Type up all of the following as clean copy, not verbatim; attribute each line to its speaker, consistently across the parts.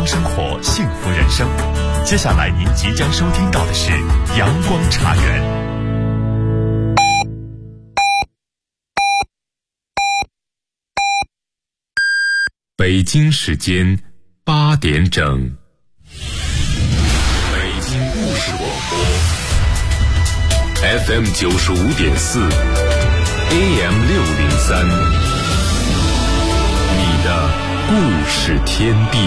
Speaker 1: 康生活，幸福人生。接下来您即将收听到的是阳光茶园。北京时间8点整，北京故事广播 FM 95.4 AM 603，你的故事天地。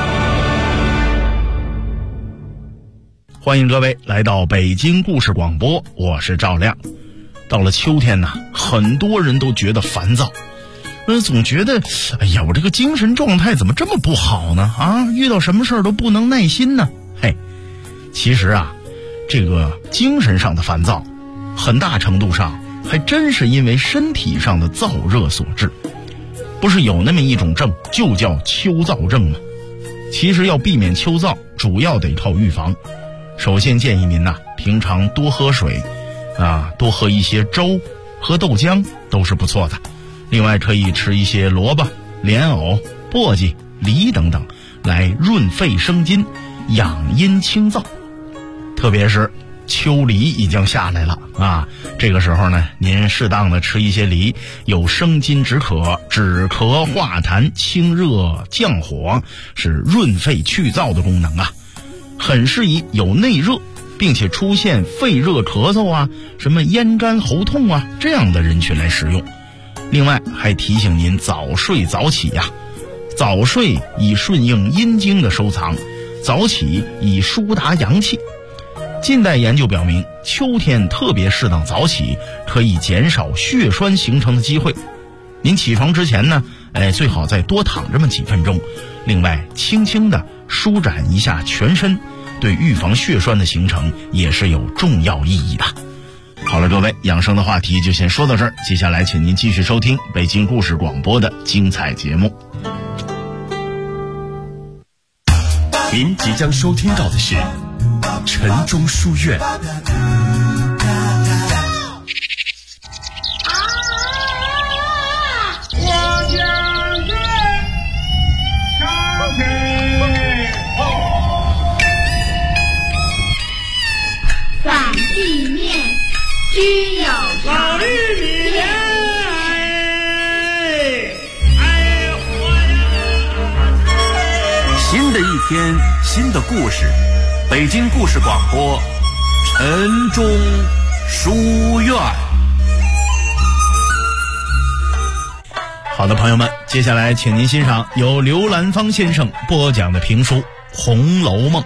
Speaker 2: 欢迎各位来到北京故事广播，我是赵亮。到了秋天呢，很多人都觉得烦躁，总觉得哎呀，我这个精神状态怎么这么不好呢？遇到什么事儿都不能耐心呢？其实这个精神上的烦躁很大程度上还真是因为身体上的燥热所致。不是有那么一种症就叫秋燥症吗？其实要避免秋燥，主要得靠预防。首先建议您平常多喝水多喝一些粥，喝豆浆都是不错的。另外可以吃一些萝卜、莲藕、簸箕、梨等等，来润肺生津，养阴清燥。特别是秋梨已经下来了这个时候呢，您适当的吃一些梨，有生津止渴、止咳化痰、清热降火，是润肺去燥的功能很适宜有内热并且出现肺热咳嗽什么咽干喉痛这样的人群来使用。另外还提醒您早睡早起早睡以顺应阴经的收藏，早起以疏达阳气。近代研究表明，秋天特别适当早起，可以减少血栓形成的机会。您起床之前呢，最好再多躺这么几分钟。另外，轻轻地舒展一下全身，对预防血栓的形成也是有重要意义的。好了，各位，养生的话题就先说到这儿，接下来请您继续收听北京故事广播的精彩节目。
Speaker 1: 您即将收听到的是晨钟书院。
Speaker 3: 反地面须有
Speaker 4: 老玉米莲，
Speaker 5: 新的一天，新的故事，北京故事广播，晨钟书院。
Speaker 2: 好的，朋友们，接下来请您欣赏由刘兰芳先生播讲的评书《红楼梦》。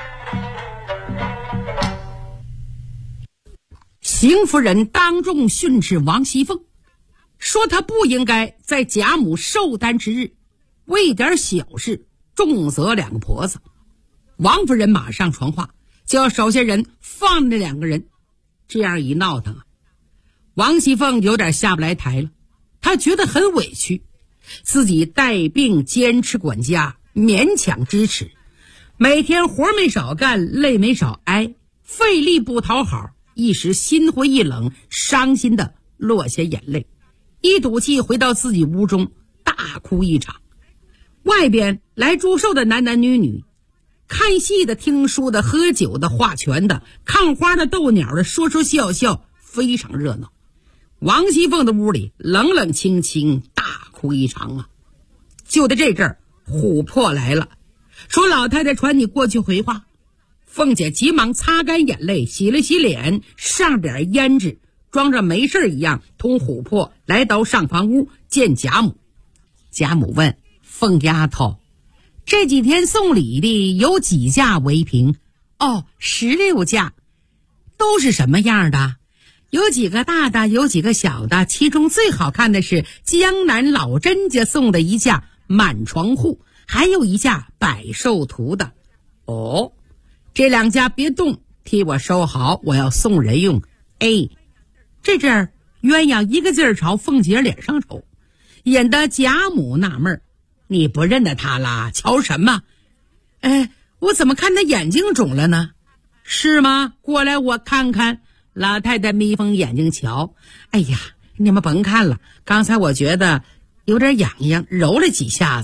Speaker 6: 邢夫人当众训斥王熙凤，说她不应该在贾母寿诞之日为一点小事重责两个婆子。王夫人马上传话，叫手下人放那两个人。这样一闹腾王熙凤有点下不来台了。她觉得很委屈，自己带病坚持管家，勉强支持，每天活没少干，累没少挨，费力不讨好，一时心灰意冷，伤心的落下眼泪，一赌气回到自己屋中大哭一场。外边来祝寿的男男女女，看戏的、听书的、喝酒的、画拳的、看花的、逗鸟的，说说笑笑，非常热闹。王熙凤的屋里冷冷清清，大哭一场就在这阵儿，琥珀来了，说老太太传你过去回话。凤姐急忙擦干眼泪，洗了洗脸，上点胭脂，装着没事一样，同琥珀来到上房屋见贾母。贾母问凤丫头，这几天送礼的有几架围屏？16架。都是什么样的？有几个大的，有几个小的，其中最好看的是江南老甄家送的一架满床户，还有一架百寿图的。这两家别动，替我收好，我要送人用。这阵儿鸳鸯一个劲儿朝凤姐脸上瞅，引得贾母纳闷，你不认得他啦？瞧什么？我怎么看他眼睛肿了呢？是吗？过来我看看。老太太眯缝眼睛瞧，哎呀，你们甭看了，刚才我觉得有点痒痒，揉了几下子。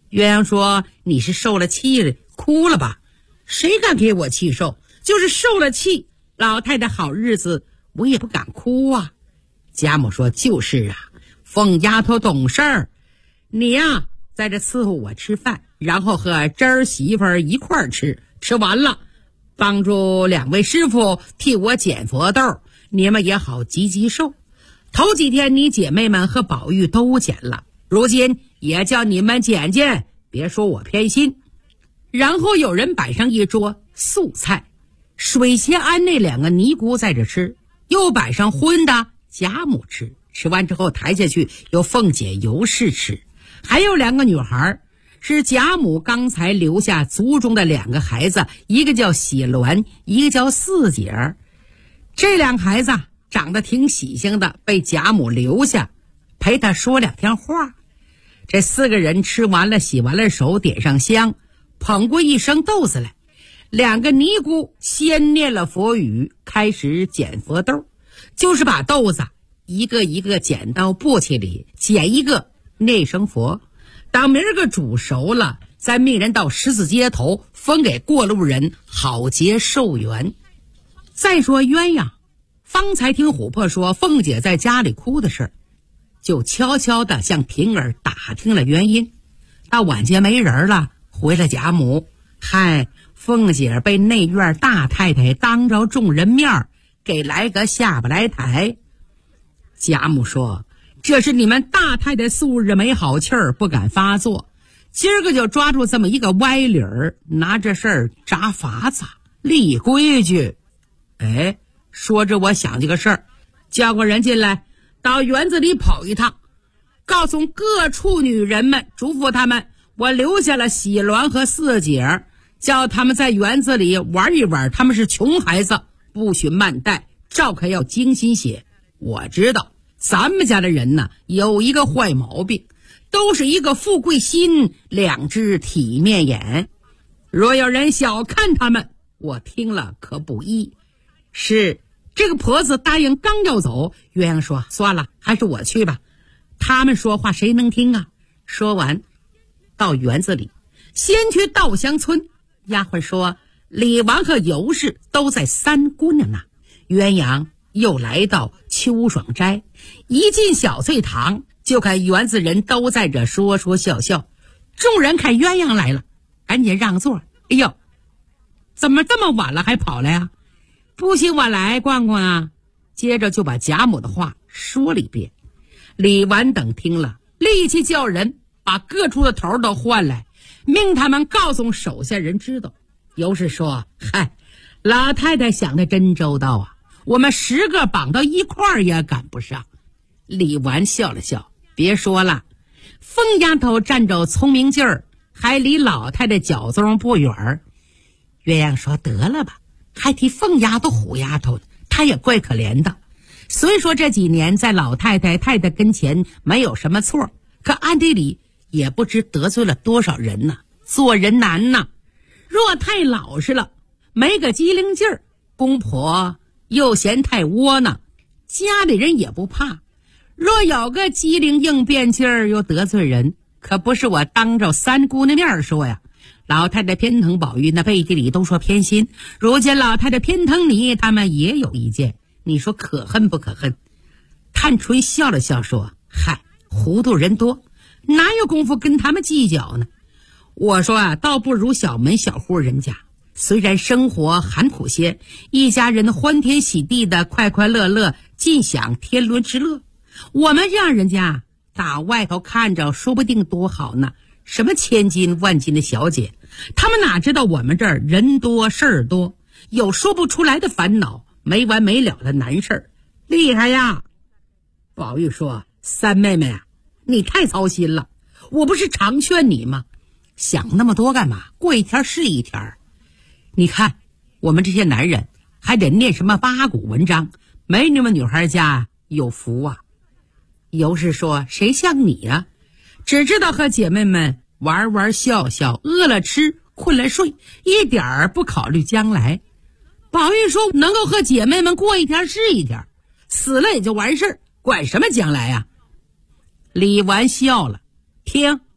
Speaker 6: 鸳鸯说：“你是受了气了，哭了吧？谁敢给我气受？就是受了气，老太太好日子我也不敢哭啊。”贾母说：“就是啊，凤丫头懂事儿，你呀在这伺候我吃饭，然后和侄儿媳妇儿一块儿吃，吃完了帮助2位师傅替我捡佛豆，你们也好积积寿。头几天你姐妹们和宝玉都捡了，如今也叫你们捡捡，别说我偏心。”然后有人摆上一桌素菜，水仙庵那2个尼姑在这吃，又摆上荤的贾母吃，吃完之后抬下去由凤姐尤氏吃，还有2个女孩，是贾母刚才留下族中的2个孩子，一个叫喜鸾，一个叫四姐。这2个孩子长得挺喜庆的，被贾母留下陪他说2天话。这4个人吃完了，洗完了手，点上香，捧过一升豆子来。2个尼姑先念了佛语，开始捡佛豆，就是把豆子一个一个捡到簸箕里，捡一个念声佛，当明儿个煮熟了，再命人到十字街头分给过路人，好结寿缘。再说鸳鸯方才听琥珀说凤姐在家里哭的事儿，就悄悄地向平儿打听了原因。到晚间没人了，回了贾母，嗨，凤姐被内院大太太当着众人面给来个下不来台。贾母说：“这是你们大太太素日没好气儿，不敢发作，今儿个就抓住这么一个歪理儿，拿这事儿扎法子立规矩。”哎，说着我想起个事儿，叫个人进来，到园子里跑一趟，告诉各处女人们，嘱咐他们，我留下了喜鸾和四姐，叫他们在园子里玩一玩，他们是穷孩子，不许慢待，照看要精心些。我知道咱们家的人呢有一个坏毛病，都是一个富贵心，2只体面眼，若有人小看他们，我听了可不依。是这个婆子答应刚要走，鸳鸯说：“算了，还是我去吧，他们说话谁能听啊？”说完到园子里，先去稻香村，丫鬟说李纨和尤氏都在3姑娘那。鸳鸯又来到秋爽斋，一进小翠堂，就看园子人都在这说说笑笑。众人看鸳鸯来了，赶紧让座。哎呦，怎么这么晚了还跑来啊？不行，我来逛逛啊。接着就把贾母的话说了一遍。李纨等听了，立即叫人把各处的头都换来，命他们告诉手下人知道。尤氏说：“嗨，老太太想的真周到啊，我们10个绑到一块儿也赶不上。”李纨笑了笑：“别说了，凤丫头占着聪明劲儿，还离老太太脚踪不远儿。”鸳鸯说：“得了吧，还提凤丫头虎丫头，她也怪可怜的。虽说这几年在老太太太太跟前没有什么错，可暗地里也不知得罪了多少人呢。做人难呐，若太老实了，没个机灵劲儿，公婆又嫌太窝囊，家里人也不怕。若有个机灵应变劲儿，又得罪人，可不是我当着3姑娘面说呀。老太太偏疼宝玉，那背地里都说偏心，如今老太太偏疼你，他们也有意见，你说可恨不可恨？探春笑了笑说：“嗨，糊涂人多，哪有功夫跟他们计较呢？我说啊，倒不如小门小户人家，虽然生活寒苦些，一家人欢天喜地的，快快乐乐，尽享天伦之乐。我们这样人家打外头看着说不定多好呢，什么千金万金的小姐，他们哪知道我们这儿人多事儿多，有说不出来的烦恼，没完没了的难事儿，厉害呀。”宝玉说：“三妹妹啊，你太操心了，我不是常劝你吗？想那么多干嘛？过一天是一天。你看我们这些男人还得念什么八股文章，没你们女孩家有福啊。”尤氏说：“谁像你啊，只知道和姐妹们玩玩笑笑，饿了吃，困了睡，一点儿不考虑将来。”宝玉说：“能够和姐妹们过一天是一天，死了也就完事儿，管什么将来啊？”李纨笑了：“听，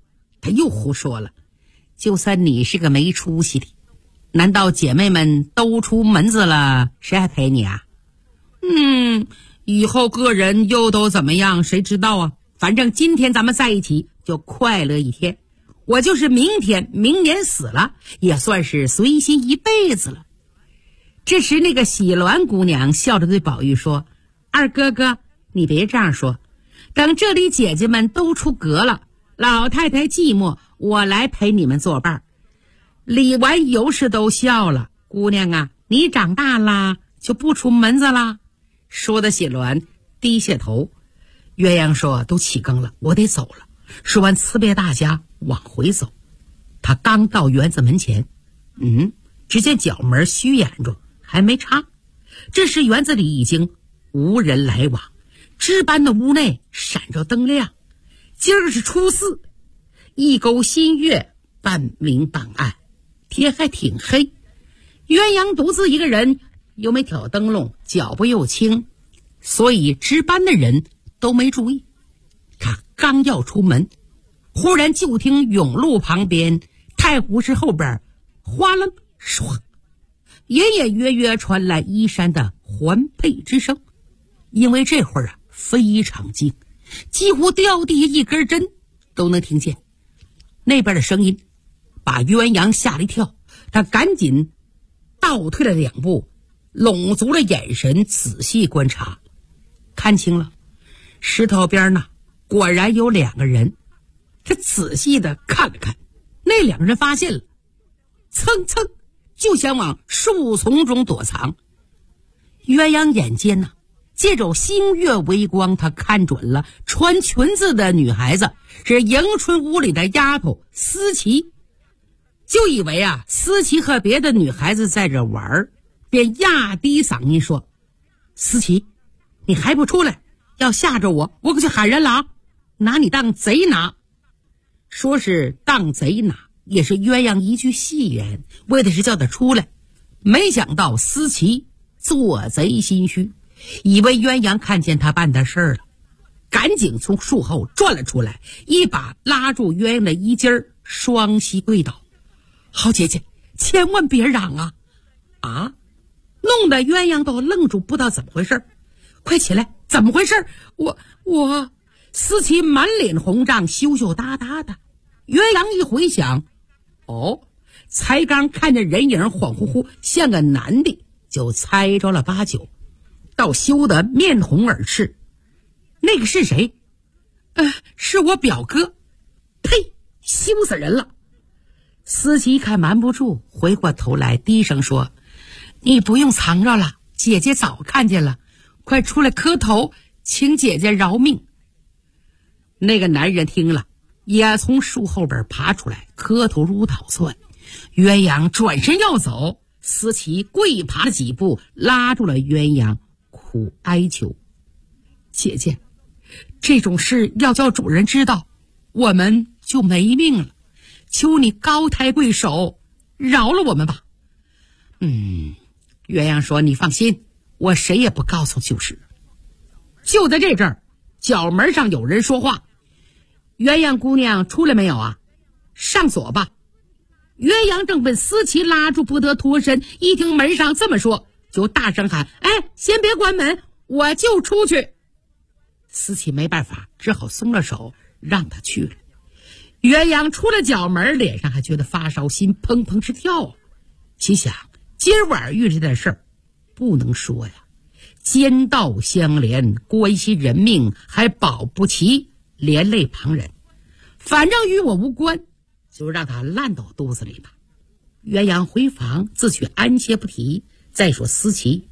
Speaker 6: 他又胡说了。就算你是个没出息的，难道姐妹们都出门子了，谁还陪你啊？以后个人又都怎么样，谁知道啊？反正今天咱们在一起就快乐一天，我就是明年死了，也算是随心一辈子了。这时那个喜鸾姑娘笑着对宝玉说：二哥哥，你别这样说，等这里姐姐们都出阁了，老太太寂寞，我来陪你们作伴。李纨、尤氏都笑了，姑娘啊，你长大啦，就不出门子啦。说的喜鸾低下头。鸳鸯说：都起更了，我得走了。说完辞别大家往回走。他刚到园子门前，只见角门虚掩着，还没插。这时园子里已经无人来往，值班的屋内闪着灯亮。今儿是初四，一钩新月，半明半暗，天还挺黑。鸳鸯独自一个人，又没挑灯笼，脚步又轻，所以值班的人都没注意。他刚要出门，忽然就听甬路旁边太湖石后边哗楞唰，隐隐约约传来衣衫的环佩之声。因为这会儿非常静，几乎掉地下一根针都能听见。那边的声音把鸳鸯吓了一跳，他赶紧倒退了2步，拢足了眼神仔细观察。看清了，石头边呢果然有2个人。他仔细的看了看，那2个人发现了，蹭蹭就想往树丛中躲藏。鸳鸯眼尖呢，借着星月微光，他看准了穿裙子的女孩子是迎春屋里的丫头思琪，就以为思琪和别的女孩子在这玩，便压低嗓音说：思琪，你还不出来，要吓着我，我可去喊人了啊！拿你当贼拿。说是当贼拿，也是鸳鸯一句戏言，为的是叫他出来。没想到思琪做贼心虚，以为鸳鸯看见他办的事儿了，赶紧从树后转了出来，一把拉住鸳鸯的衣襟儿，双膝跪倒：好姐姐，千万别嚷啊！弄得鸳鸯都愣住，不知道怎么回事。快起来，怎么回事？我思琪满脸红胀，羞羞答答的。鸳鸯一回想，才刚看见人影恍惚惚像个男的，就猜着了8九，倒羞得面红耳赤。那个是谁？是我表哥。呸，羞死人了。思琪一看瞒不住，回过头来低声说：你不用藏着了，姐姐早看见了，快出来磕头，请姐姐饶命。那个男人听了，也从树后边爬出来，磕头如捣蒜。鸳鸯转身要走，思琪跪爬了几步，拉住了鸳鸯，苦哀求：姐姐，这种事要叫主人知道，我们就没命了，求你高抬贵手，饶了我们吧。鸳鸯说：你放心，我谁也不告诉就是。就在这阵儿，角门上有人说话：鸳鸯姑娘出来没有啊？上锁吧。鸳鸯正被思琪拉住不得脱身，一听门上这么说，就大声喊：先别关门，我就出去。思琪没办法，只好松了手，让他去了。鸳鸯出了角门，脸上还觉得发烧，心砰砰直跳。心想今儿晚遇这件事儿不能说呀，奸盗相连，关系人命，还保不齐连累旁人，反正与我无关，就让他烂到肚子里吧。鸳鸯回房自去安歇不提。再说思琪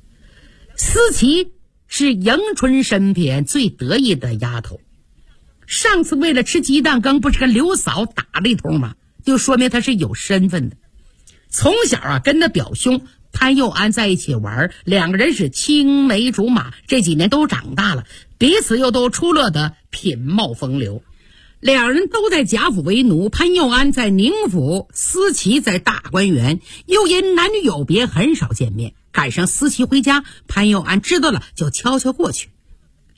Speaker 6: 是迎春身边最得意的丫头，上次为了吃鸡蛋羹不是跟刘嫂打了一通吗？就说明她是有身份的。从小跟他表兄潘佑安在一起玩，2个人是青梅竹马，这几年都长大了，彼此又都出落得品貌风流。2人都在贾府为奴，潘佑安在宁府，思琪在大观园，又因男女有别很少见面。赶上思琪回家，潘佑安知道了就悄悄过去。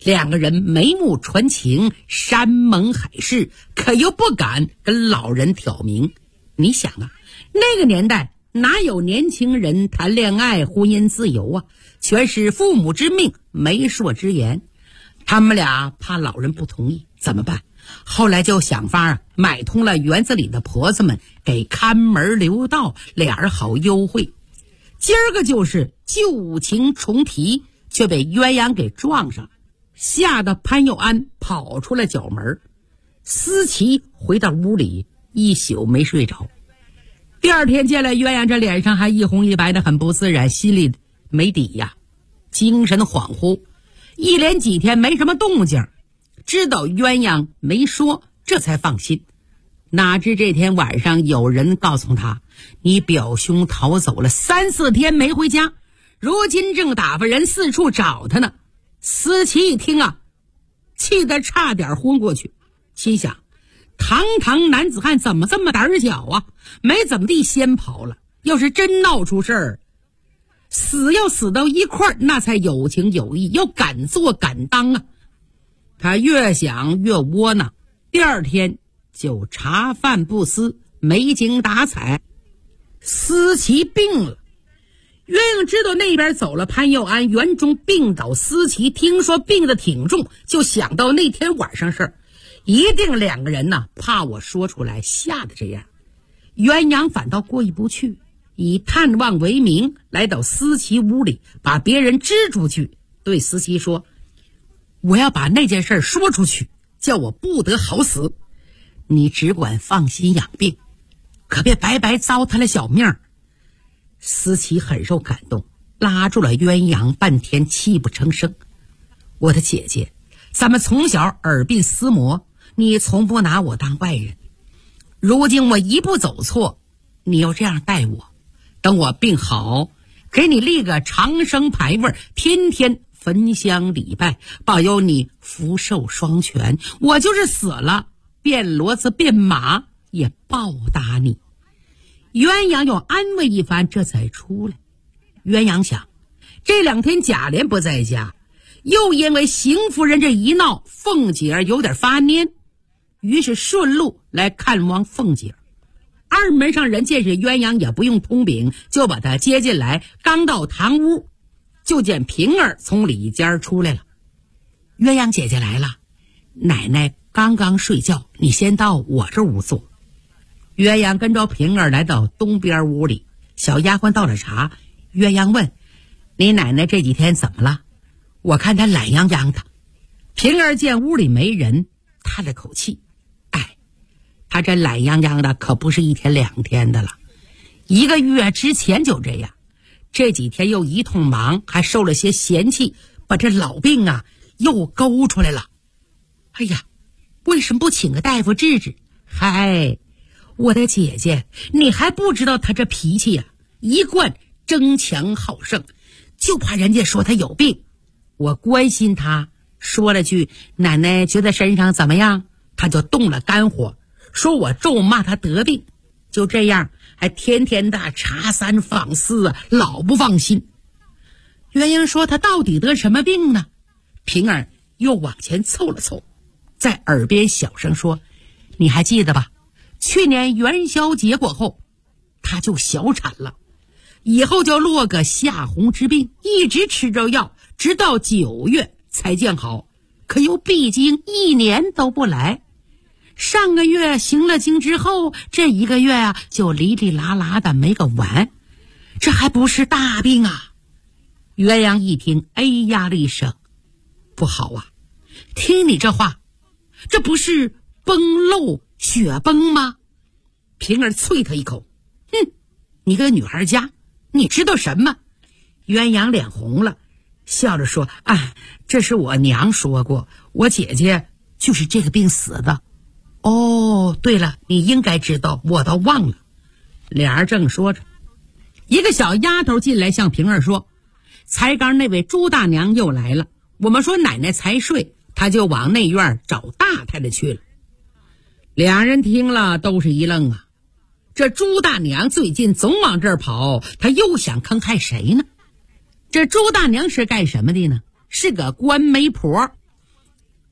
Speaker 6: 两个人眉目传情，山盟海誓，可又不敢跟老人挑明。你想啊，那个年代哪有年轻人谈恋爱婚姻自由啊，全是父母之命媒妁之言。他们俩怕老人不同意，怎么办？后来就想法买通了园子里的婆子们，给看门留道，俩人好优惠。今儿个就是旧情重提，却被鸳鸯给撞上，吓得潘佑安跑出了角门。思琪回到屋里，一宿没睡着。第二天见了鸳鸯，这脸上还一红一白的，很不自然，心里没底呀，精神恍惚，一连几天没什么动静，知道鸳鸯没说，这才放心。哪知这天晚上有人告诉他，你表兄逃走了3、4天没回家，如今正打发人四处找他呢。思琪一听啊，气得差点昏过去，心想堂堂男子汉怎么这么胆小啊，没怎么地先跑了，要是真闹出事儿，死要死到一块儿，那才有情有义，要敢做敢当啊。他越想越窝囊，第二天就茶饭不思，没精打采。思琪病了，鸳鸯知道那边走了潘佑安，园中病倒思琪，听说病得挺重，就想到那天晚上事儿，一定两个人呢怕我说出来，吓得这样。鸳鸯反倒过意不去，以探望为名来到思琪屋里，把别人支出去，对思琪说，我要把那件事说出去，叫我不得好死，你只管放心养病，可别白白糟蹋了小命。思琪很受感动，拉住了鸳鸯，半天泣不成声。我的姐姐，咱们从小耳鬓厮磨，你从不拿我当外人，如今我一步走错，你又这样待我，等我病好，给你立个长生牌位，天天焚香礼拜，保佑你福寿双全，我就是死了，变骡子变马也报答你。鸳鸯又安慰一番，这才出来。鸳鸯想，这2天贾琏不在家，又因为邢夫人这一闹，凤姐儿有点发蔫，于是顺路来看望凤姐儿。二门上人见是鸳鸯，也不用通禀，就把她接进来。刚到堂屋，就见平儿从里间出来了。鸳鸯姐姐来了，奶奶刚刚睡觉，你先到我这屋坐。鸳鸯跟着平儿来到东边屋里，小丫鬟倒了茶。鸳鸯问，你奶奶这几天怎么了？我看她懒洋洋的。平儿见屋里没人，叹了口气，她这懒洋洋的可不是1天2天的了，1个月之前就这样，这几天又一通忙，还受了些嫌弃，把这老病啊又勾出来了。哎呀，为什么不请个大夫治治？嗨，我的姐姐，你还不知道她这脾气呀，一贯争强好胜，就怕人家说她有病。我关心她，说了句奶奶觉得身上怎么样，她就动了肝火，说我咒骂她得病。就这样，还天天的查三访四啊，老不放心。鸳鸯说她到底得什么病呢？平儿又往前凑了凑，在耳边小声说，你还记得吧，去年元宵节过后，她就小产了，以后就落个下红之病，一直吃着药，直到9月才见好，可又毕竟1年都不来。上个月行了经之后，这1个月啊就哩哩啦啦的没个完，这还不是大病啊。鸳鸯一听，哎呀了一声，不好啊，听你这话，这不是崩漏血崩吗？平儿啐他一口，哼，你个女孩家，你知道什么？鸳鸯脸红了，笑着说，这是我娘说过，我姐姐就是这个病死的。哦，对了，你应该知道，我都忘了。俩人正说着，一个小丫头进来向平儿说，才刚那位朱大娘又来了，我们说奶奶才睡，她就往内院找大太太去了。俩人听了都是一愣啊，这朱大娘最近总往这儿跑，她又想坑害谁呢？这朱大娘是干什么的呢？是个官媒婆，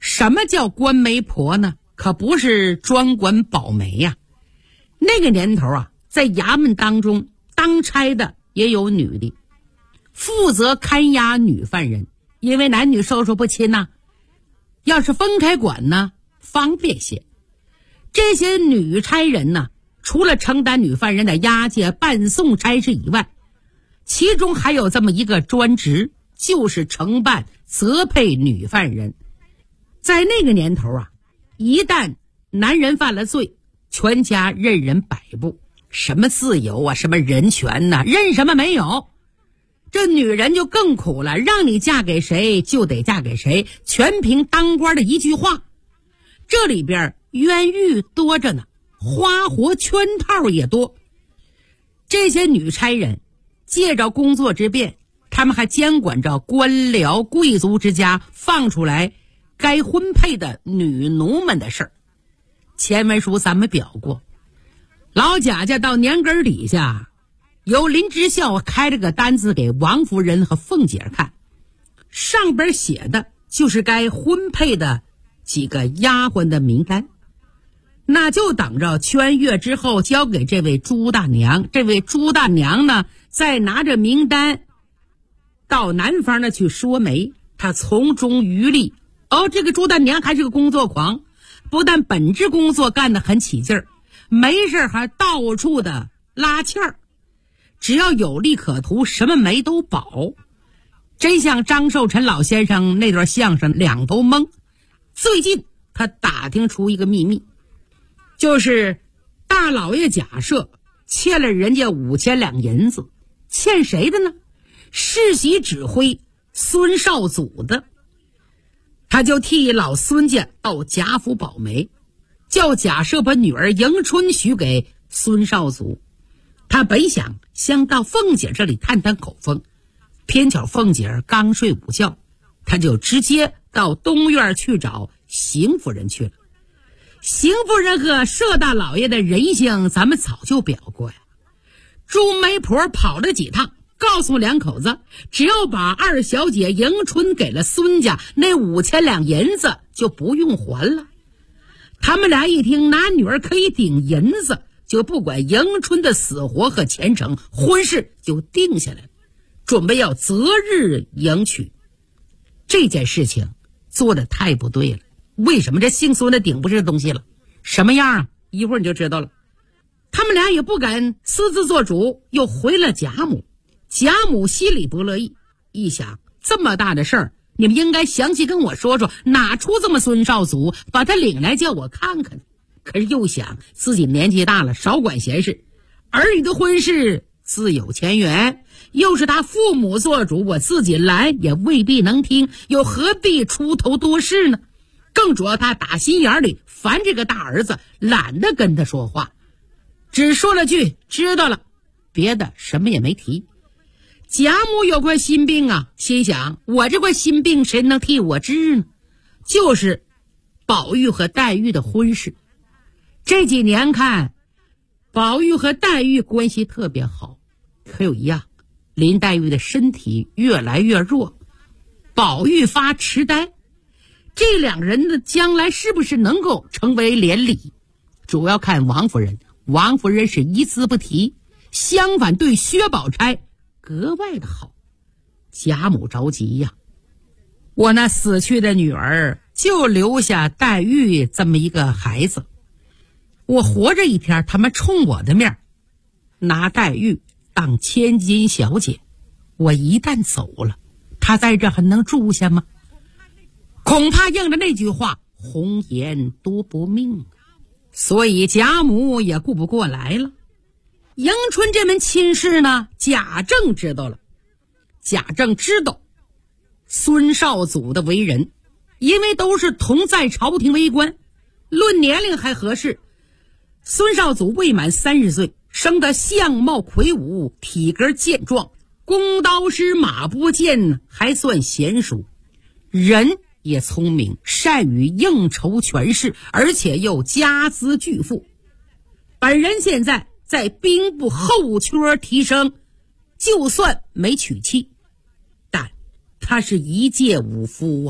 Speaker 6: 什么叫官媒婆呢？可不是专管保媒呀。那个年头啊，在衙门当中当差的也有女的，负责看押女犯人，因为男女授受不亲呐，要是分开管呢方便些。这些女差人呢，除了承担女犯人的押解伴送差事以外，其中还有这么一个专职，就是承办责配女犯人。在那个年头啊，一旦男人犯了罪，全家任人摆布，什么自由啊，什么人权呐，任什么没有。这女人就更苦了，让你嫁给谁就得嫁给谁，全凭当官的一句话。这里边冤狱多着呢，花活圈套也多。这些女差人借着工作之便，他们还监管着官僚贵族之家放出来该婚配的女奴们的事儿。前文书咱们表过，老贾家到年根底下，由林之孝开了个单子给王夫人和凤姐看，上边写的就是该婚配的几个丫鬟的名单，那就等着圈阅之后交给这位朱大娘。这位朱大娘呢，再拿着名单到南方呢去说媒，她从中渔利。这个朱大娘还是个工作狂，不但本职工作干得很起劲儿，没事还到处的拉气儿，只要有利可图，什么媒都保。真像张寿臣老先生那段相声两头蒙。最近他打听出一个秘密，就是大老爷贾赦欠了人家5000两银子，欠谁的呢？世袭指挥孙少祖的。他就替老孙家到贾府保媒，叫贾赦把女儿迎春许给孙少祖。他本想先到凤姐这里探探口风，偏巧凤姐刚睡午觉，他就直接到东院去找邢夫人去了。邢夫人和佘大老爷的人性咱们早就表过呀。朱媒婆跑了几趟，告诉两口子，只要把二小姐迎春给了孙家，那5000两银子就不用还了。他们俩一听拿女儿可以顶银子，就不管迎春的死活和前程，婚事就定下来了，准备要择日迎娶。这件事情做得太不对了。为什么这姓孙的顶不是东西了？什么样啊？一会儿你就知道了。他们俩也不敢私自做主，又回了贾母。贾母心里不乐意，一想这么大的事儿，你们应该详细跟我说说，哪出这么孙少祖，把他领来叫我看看。可是又想自己年纪大了，少管闲事，儿女的婚事自有前缘，又是他父母做主，我自己来也未必能听，又何必出头多事呢？更主要他打心眼里烦这个大儿子，懒得跟他说话，只说了句知道了，别的什么也没提。贾母有块心病啊，心想我这块心病谁能替我治呢？就是宝玉和黛玉的婚事。这几年看宝玉和黛玉关系特别好，可有一样，林黛玉的身体越来越弱，宝玉发痴呆，这两人的将来是不是能够成为连理，主要看王夫人。王夫人是一字不提，相反对薛宝钗格外的好。贾母着急呀，我那死去的女儿就留下黛玉这么一个孩子，我活着一天，他们冲我的面拿黛玉当千金小姐，我一旦走了，她在这还能住下吗？恐怕应着那句话，红颜多薄命。所以贾母也顾不过来了。迎春这门亲事呢，贾政知道了。贾政知道孙少祖的为人，因为都是同在朝廷为官，论年龄还合适。孙少祖未满30岁，生得相貌魁梧，体格健壮，弓刀师马不见，还算娴熟，人也聪明，善于应酬权势，而且又家资巨富。本人现在在兵部后缺提升，就算没娶妻，但他是一介武夫啊，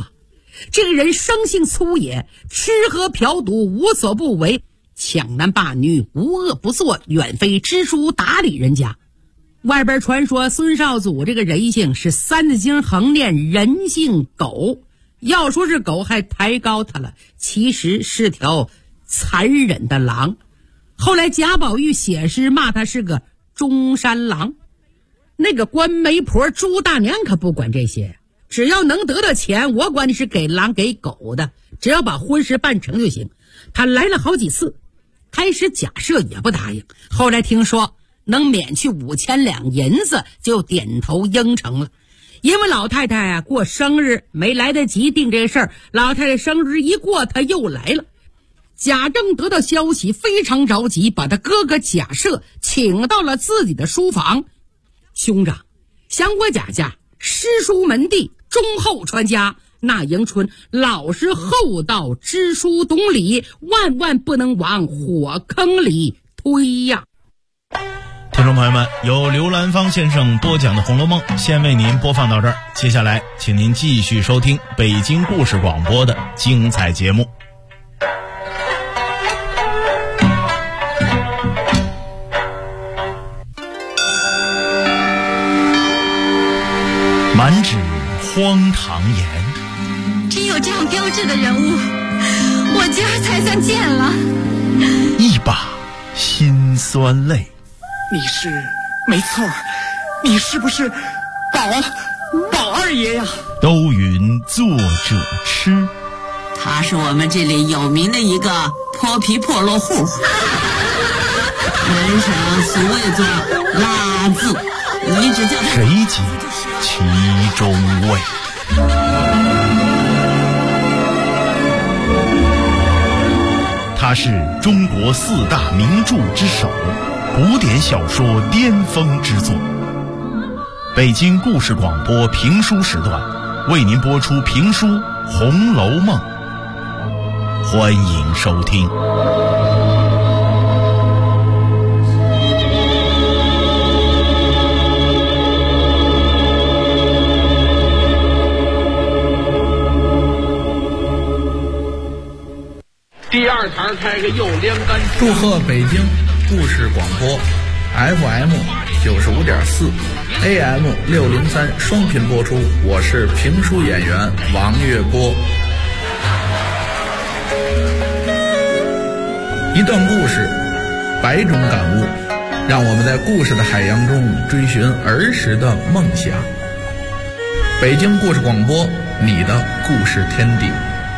Speaker 6: 这个人生性粗野，吃喝嫖赌无所不为，抢男霸女，无恶不作，远非知书达理人家。外边传说孙少祖这个人性是三字经横念人性狗，要说是狗还抬高他了，其实是条残忍的狼。后来贾宝玉写诗骂他是个中山狼。那个官媒婆朱大娘可不管这些，只要能得到钱，我管你是给狼给狗的，只要把婚事办成就行。他来了好几次，开始假设也不答应，后来听说能免去5000两银子，就点头应承了。因为老太太过生日没来得及定这个事儿，老太太生日一过，他又来了。贾政得到消息非常着急，把他哥哥贾赦请到了自己的书房。兄长，想我贾家诗书门第，忠厚传家，那迎春老实厚道，知书懂礼，万万不能往火坑里推呀。
Speaker 2: 听众朋友们，由刘兰芳先生播讲的《红楼梦》先为您播放到这儿，接下来请您继续收听北京故事广播的精彩节目。满纸荒唐言，
Speaker 7: 真有这样标致的人物，我今儿才算见了。
Speaker 2: 一把辛酸泪。
Speaker 8: 你是没错，你是不是宝二爷呀？
Speaker 2: 都云作者痴，
Speaker 9: 他是我们这里有名的一个泼皮破落户，人生俗谓作拉字，你只叫他
Speaker 2: 谁解其中味？他是中国4大名著之首，古典小说巅峰之作。北京故事广播评书时段为您播出评书《红楼梦》，欢迎收听。
Speaker 4: 第二台开个又连杆。
Speaker 10: 祝贺北京故事广播 FM 95.4 AM 603双频播出，我是评书演员王月波。一段故事，100种感悟，让我们在故事的海洋中追寻儿时的梦想。北京故事广播，你的故事天地。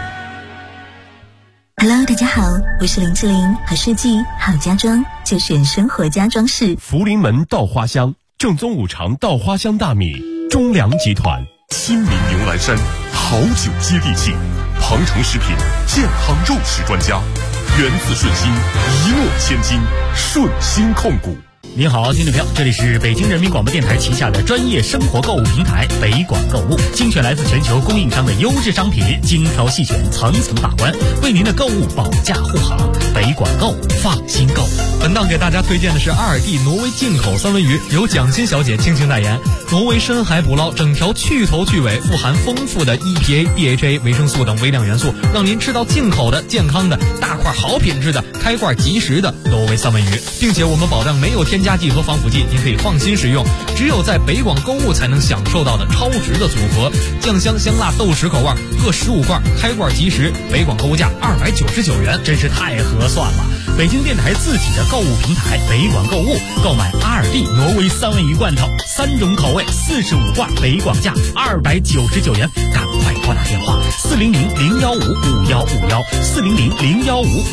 Speaker 11: Hello， 大家好，我是林志玲，好设计好家装就选生活家装饰。
Speaker 1: 福临门稻花香，正宗5常稻花香大米，中粮集团。新民牛栏山，好酒接地气。庞城食品健康肉食专家，源自顺心，一诺千金，顺心控股。
Speaker 12: 您好，听众朋友，这里是北京人民广播电台旗下的专业生活购物平台北广购物，精选来自全球供应商的优质商品，精挑细选，层层把关，为您的购物保驾护航。北广购，放心购。
Speaker 13: 本档给大家推荐的是阿尔蒂挪威进口三文鱼，由蒋欣小姐倾情代言。挪威深海捕捞，整条去头去尾，富含丰富的 EPA、DHA、维生素等微量元素，让您吃到进口的、健康的、大块好品质的、开罐即食的挪威三文鱼，并且我们保障没有添加剂和防腐剂，您可以放心使用。只有在北广购物才能享受到的超值的组合，酱香香辣豆豉口味各15罐，开罐即食，北广购物价299元，
Speaker 12: 真是太合算了。北京电台自己的购物平台北广购物，购买阿尔蒂挪威三文鱼罐头，3种口味，45罐，北广价299元，赶快拨打电话400-015-5151，400-015